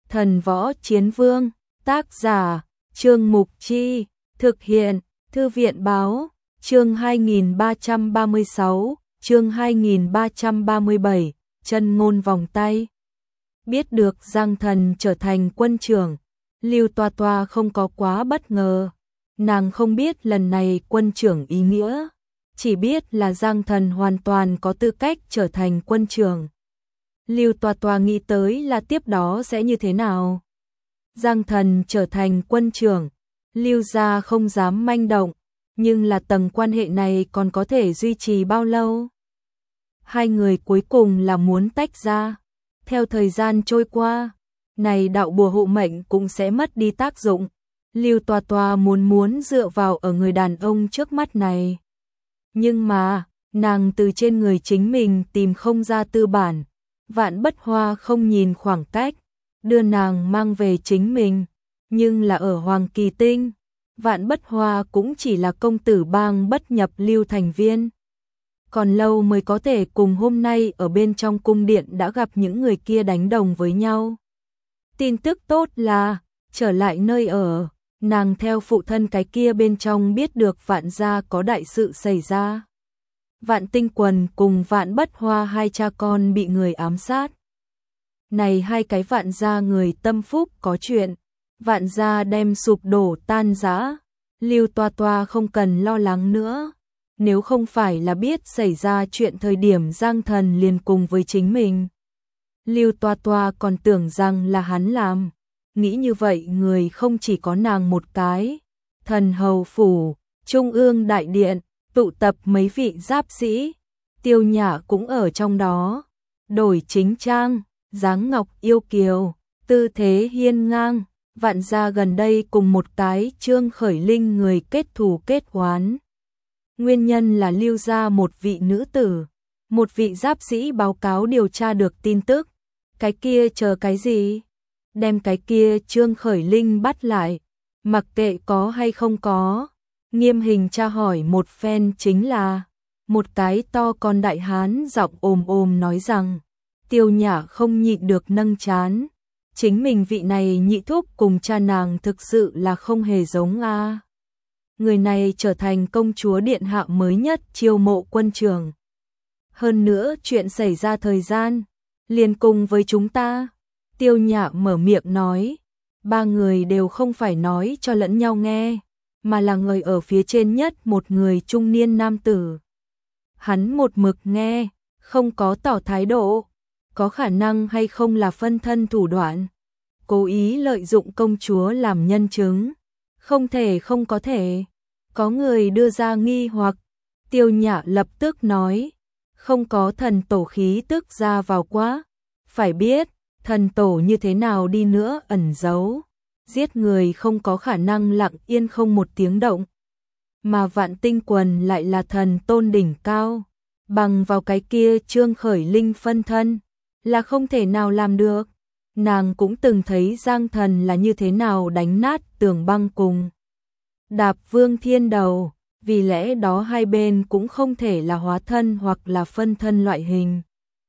Thần Võ Chiến Vương, tác giả, Trương Mục Chi, thực hiện, Thư viện Báo, chương 2336, chương 2337, chân ngôn vòng tay. Biết được Giang Thần trở thành quân trưởng, Lưu Toa Toa không có quá bất ngờ. Nàng không biết lần này quân trưởng ý nghĩa, chỉ biết là Giang Thần hoàn toàn có tư cách trở thành quân trưởng. Lưu Toa Toa nghĩ tới là tiếp đó sẽ như thế nào. Giang Thần trở thành quân trưởng, Lưu gia không dám manh động, nhưng là tầng quan hệ này còn có thể duy trì bao lâu? Hai người cuối cùng là muốn tách ra. Theo thời gian trôi qua, này đạo bùa hộ mệnh cũng sẽ mất đi tác dụng. Lưu Toa Toa muốn dựa vào ở người đàn ông trước mắt này. Nhưng mà, nàng từ trên người chính mình tìm không ra tư bản. Vạn Bất Hoa không nhìn khoảng cách, đưa nàng mang về chính mình. Nhưng là ở Hoàng Kỳ Tinh, Vạn Bất Hoa cũng chỉ là công tử bang bất nhập lưu thành viên. Còn lâu mới có thể cùng hôm nay ở bên trong cung điện đã gặp những người kia đánh đồng với nhau. Tin tức tốt là, trở lại nơi ở, nàng theo phụ thân cái kia bên trong biết được Vạn gia có đại sự xảy ra. Vạn Tinh Quần cùng Vạn Bất Hoa hai cha con bị người ám sát. Này hai cái Vạn gia người tâm phúc có chuyện, Vạn gia đem sụp đổ tan rã. Lưu Toa Toa không cần lo lắng nữa. Nếu không phải là biết xảy ra chuyện thời điểm Giang Thần liền cùng với chính mình, Lưu Toa Toa còn tưởng rằng là hắn làm. Nghĩ như vậy người không chỉ có nàng một cái. Thần hầu phủ, Trung ương đại điện, tụ tập mấy vị giáp sĩ, Tiêu Nhã cũng ở trong đó. Đổi chính trang, dáng ngọc yêu kiều, tư thế hiên ngang. Vạn gia gần đây cùng một cái Trương Khởi Linh người kết thù kết oán. Nguyên nhân là Lưu gia một vị nữ tử, một vị giáp sĩ báo cáo điều tra được tin tức. Cái kia chờ cái gì? Đem cái kia Trương Khởi Linh bắt lại, mặc kệ có hay không có. Nghiêm hình tra hỏi một phen chính là, một cái to con đại hán giọng ồm nói rằng, Tiêu Nhã không nhịn được nâng trán. Chính mình vị này nhị thúc cùng cha nàng thực sự là không hề giống a. Người này trở thành công chúa điện hạ mới nhất chiêu mộ quân trưởng. Hơn nữa chuyện xảy ra thời gian, liền cùng với chúng ta. Tiêu Nhã mở miệng nói, ba người đều không phải nói cho lẫn nhau nghe, mà là người ở phía trên nhất một người trung niên nam tử. Hắn một mực nghe, không có tỏ thái độ, có khả năng hay không là phân thân thủ đoạn, cố ý lợi dụng công chúa làm nhân chứng. Không thể không có thể. Có người đưa ra nghi hoặc, Tiêu Nhã lập tức nói, không có thần tổ khí tức ra vào quá. Phải biết, thần tổ như thế nào đi nữa ẩn giấu, giết người không có khả năng lặng yên không một tiếng động. Mà Vạn Tinh Quần lại là thần tôn đỉnh cao, bằng vào cái kia Trương Khởi Linh phân thân, là không thể nào làm được. Nàng cũng từng thấy Giang Thần là như thế nào đánh nát tường băng cùng đạp Vương Thiên đầu, vì lẽ đó hai bên cũng không thể là hóa thân hoặc là phân thân loại hình.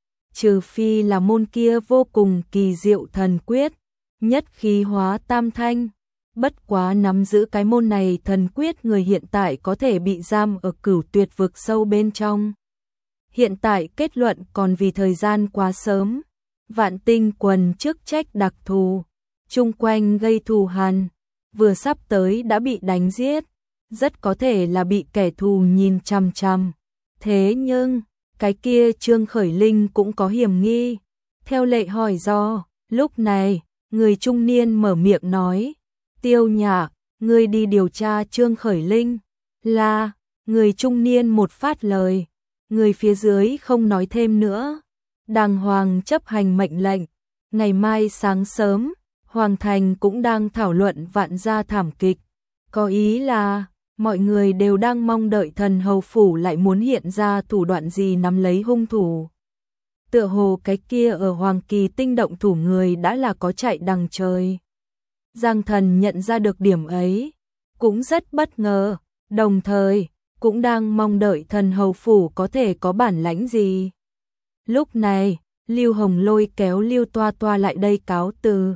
Trừ phi là môn kia vô cùng kỳ diệu thần quyết, nhất khí hóa tam thanh. Bất quá nắm giữ cái môn này thần quyết người hiện tại có thể bị giam ở Cửu Tuyệt vực sâu bên trong. Hiện tại kết luận còn vì thời gian quá sớm. Vạn Tinh Quần chức trách đặc thù, chung quanh gây thù hằn, vừa sắp tới đã bị đánh giết, rất có thể là bị kẻ thù nhìn chằm chằm. Thế nhưng, cái kia Trương Khởi Linh cũng có hiểm nghi. Theo lệ hỏi do, lúc này, người trung niên mở miệng nói, Tiêu Nhã, ngươi đi điều tra Trương Khởi Linh. Là, người trung niên một phát lời, người phía dưới không nói thêm nữa. Đàng hoàng chấp hành mệnh lệnh. Ngày mai sáng sớm, Hoàng Thành cũng đang thảo luận Vạn gia thảm kịch. Có ý là, mọi người đều đang mong đợi thần hầu phủ lại muốn hiện ra thủ đoạn gì nắm lấy hung thủ. Tựa hồ cái kia ở Hoàng Kỳ Tinh động thủ người đã là có chạy đằng trời. Giang Thần nhận ra được điểm ấy, cũng rất bất ngờ, đồng thời, cũng đang mong đợi thần hầu phủ có thể có bản lãnh gì. Lúc này, Lưu Hồng Lôi kéo Lưu Toa Toa lại đây cáo từ.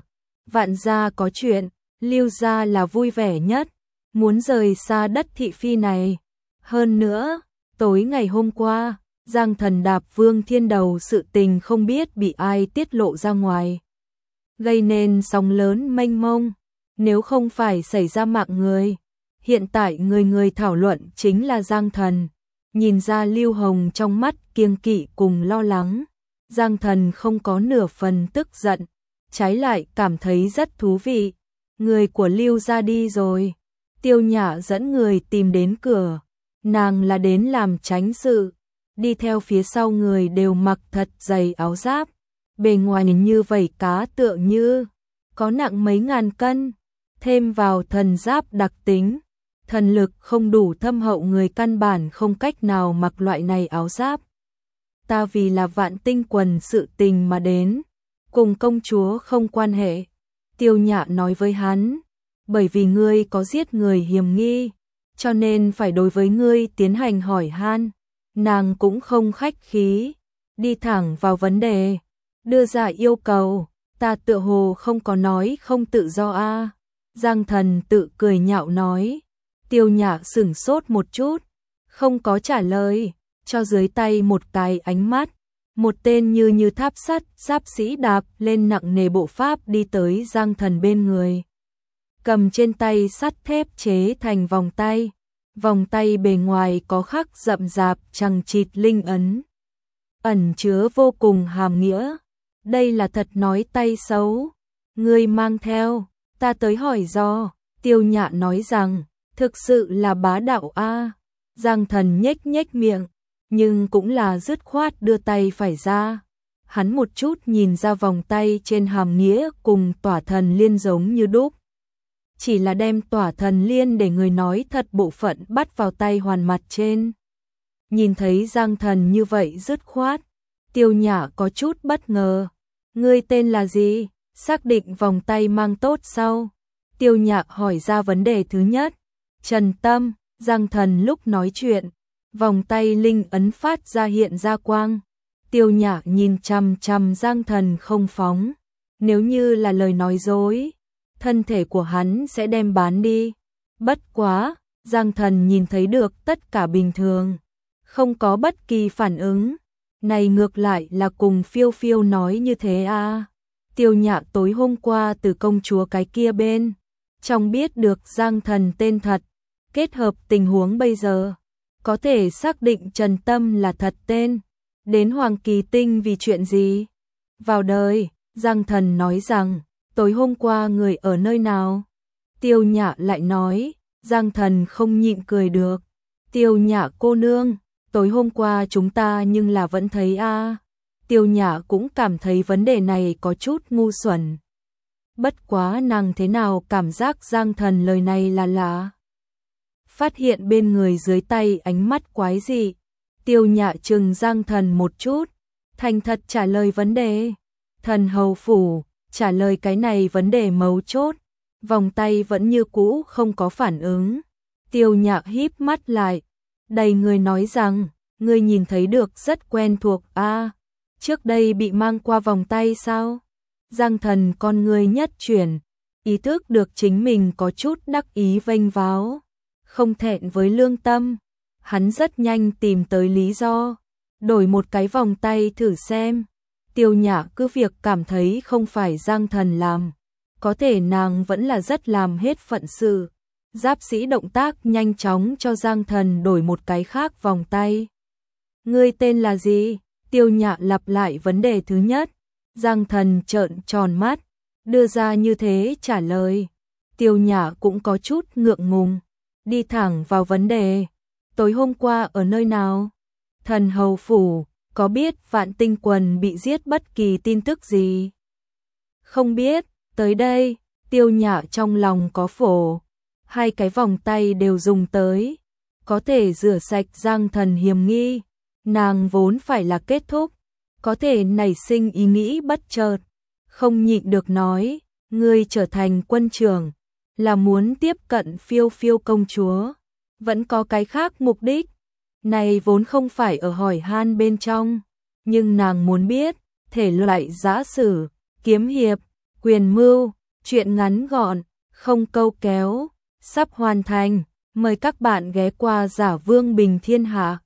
Vạn gia có chuyện, Lưu gia là vui vẻ nhất, muốn rời xa đất thị phi này. Hơn nữa, tối ngày hôm qua, Giang Thần đạp Vương Thiên Đầu sự tình không biết bị ai tiết lộ ra ngoài, gây nên sóng lớn mênh mông. Nếu không phải xảy ra mạng người, hiện tại người người thảo luận chính là Giang Thần. Nhìn ra Lưu Hồng trong mắt kiêng kỵ cùng lo lắng, Giang Thần không có nửa phần tức giận, trái lại cảm thấy rất thú vị. Người của Lưu gia đi rồi. Tiêu Nhã dẫn người tìm đến cửa, nàng là đến làm tránh sự, đi theo phía sau người đều mặc thật dày áo giáp, bề ngoài như vảy cá tựa như có nặng mấy ngàn cân, thêm vào thần giáp đặc tính, thần lực không đủ thâm hậu người căn bản không cách nào mặc loại này áo giáp. Ta vì là Vạn Tinh Quần sự tình mà đến, cùng công chúa không quan hệ. Tiêu Nhã nói với hắn, bởi vì ngươi có giết người hiểm nghi, cho nên phải đối với ngươi tiến hành hỏi han. Nàng cũng không khách khí, đi thẳng vào vấn đề, đưa ra yêu cầu. Ta tựa hồ không có nói không tự do a. Giang Thần tự cười nhạo nói. Tiêu Nhã sửng sốt một chút, không có trả lời, cho dưới tay một cái ánh mắt. Một tên như tháp sắt, giáp sĩ đạp lên nặng nề bộ pháp đi tới Giang Thần bên người. Cầm trên tay sắt thép chế thành vòng tay bề ngoài có khắc rậm rạp chằng chịt linh ấn, ẩn chứa vô cùng hàm nghĩa. Đây là thật nói tay xấu, ngươi mang theo, ta tới hỏi do. Tiêu Nhã nói rằng, thực sự là bá đạo a. Giang Thần nhếch nhếch miệng, nhưng cũng là dứt khoát đưa tay phải ra. Hắn một chút nhìn ra vòng tay trên hàm nghĩa cùng Tỏa Thần Liên giống như đúc. Chỉ là đem Tỏa Thần Liên để người nói thật bộ phận bắt vào tay hoàn mặt trên. Nhìn thấy Giang Thần như vậy dứt khoát, Tiêu Nhã có chút bất ngờ. Ngươi tên là gì? Xác định vòng tay mang tốt sau, Tiêu Nhã hỏi ra vấn đề thứ nhất. Trần Tâm. Giang Thần lúc nói chuyện, vòng tay linh ấn phát ra hiện ra quang. Tiêu Nhã nhìn chằm chằm Giang Thần không phóng. Nếu như là lời nói dối, thân thể của hắn sẽ đem bán đi. Bất quá, Giang Thần nhìn thấy được tất cả bình thường, không có bất kỳ phản ứng. Này ngược lại là cùng Phiêu Phiêu nói như thế à. Tiêu Nhã tối hôm qua từ công chúa cái kia bên trong biết được Giang Thần tên thật, kết hợp tình huống bây giờ, có thể xác định Trần Tâm là thật tên. Đến Hoàng Kỳ Tinh vì chuyện gì? Vào đời, Giang Thần nói rằng, tối hôm qua người ở nơi nào? Tiêu Nhã lại nói, Giang Thần không nhịn cười được. Tiêu Nhã cô nương, tối hôm qua chúng ta nhưng là vẫn thấy a. Tiêu Nhã cũng cảm thấy vấn đề này có chút ngu xuẩn. Bất quá nàng thế nào cảm giác Giang Thần lời này là lạ. Phát hiện bên người dưới tay ánh mắt quái dị, Tiêu Nhã trừng Giang Thần một chút, thành thật trả lời vấn đề. Thần hầu phủ, trả lời cái này vấn đề mấu chốt, vòng tay vẫn như cũ không có phản ứng. Tiêu Nhã híp mắt lại, đầy người nói rằng, ngươi nhìn thấy được rất quen thuộc a. Trước đây bị mang qua vòng tay sao? Giang Thần con người nhất chuyển, ý thức được chính mình có chút đắc ý vênh váo, không thẹn với lương tâm. Hắn rất nhanh tìm tới lý do, đổi một cái vòng tay thử xem. Tiêu Nhã cứ việc cảm thấy không phải Giang Thần làm, có thể nàng vẫn là rất làm hết phận sự. Giáp sĩ động tác nhanh chóng cho Giang Thần đổi một cái khác vòng tay. Ngươi tên là gì? Tiêu Nhã lặp lại vấn đề thứ nhất. Giang Thần trợn tròn mắt, đưa ra như thế trả lời. Tiêu Nhã cũng có chút ngượng ngùng, đi thẳng vào vấn đề. Tối hôm qua ở nơi nào? Thần hầu phủ, có biết Vạn Tinh Quần bị giết bất kỳ tin tức gì? Không biết. Tới đây, Tiêu Nhã trong lòng có phổ. Hai cái vòng tay đều dùng tới, có thể rửa sạch Giang Thần hiểm nghi. Nàng vốn phải là kết thúc, có thể nảy sinh ý nghĩ bất chợt, không nhịn được nói, ngươi trở thành quân trưởng, là muốn tiếp cận Phiêu Phiêu công chúa, vẫn có cái khác mục đích. Này vốn không phải ở hỏi han bên trong, nhưng nàng muốn biết, thể loại giã sử, kiếm hiệp, quyền mưu, Chuyện ngắn gọn, không câu kéo, sắp hoàn thành. Mời các bạn ghé qua Giả Vương Bình Thiên Hạ.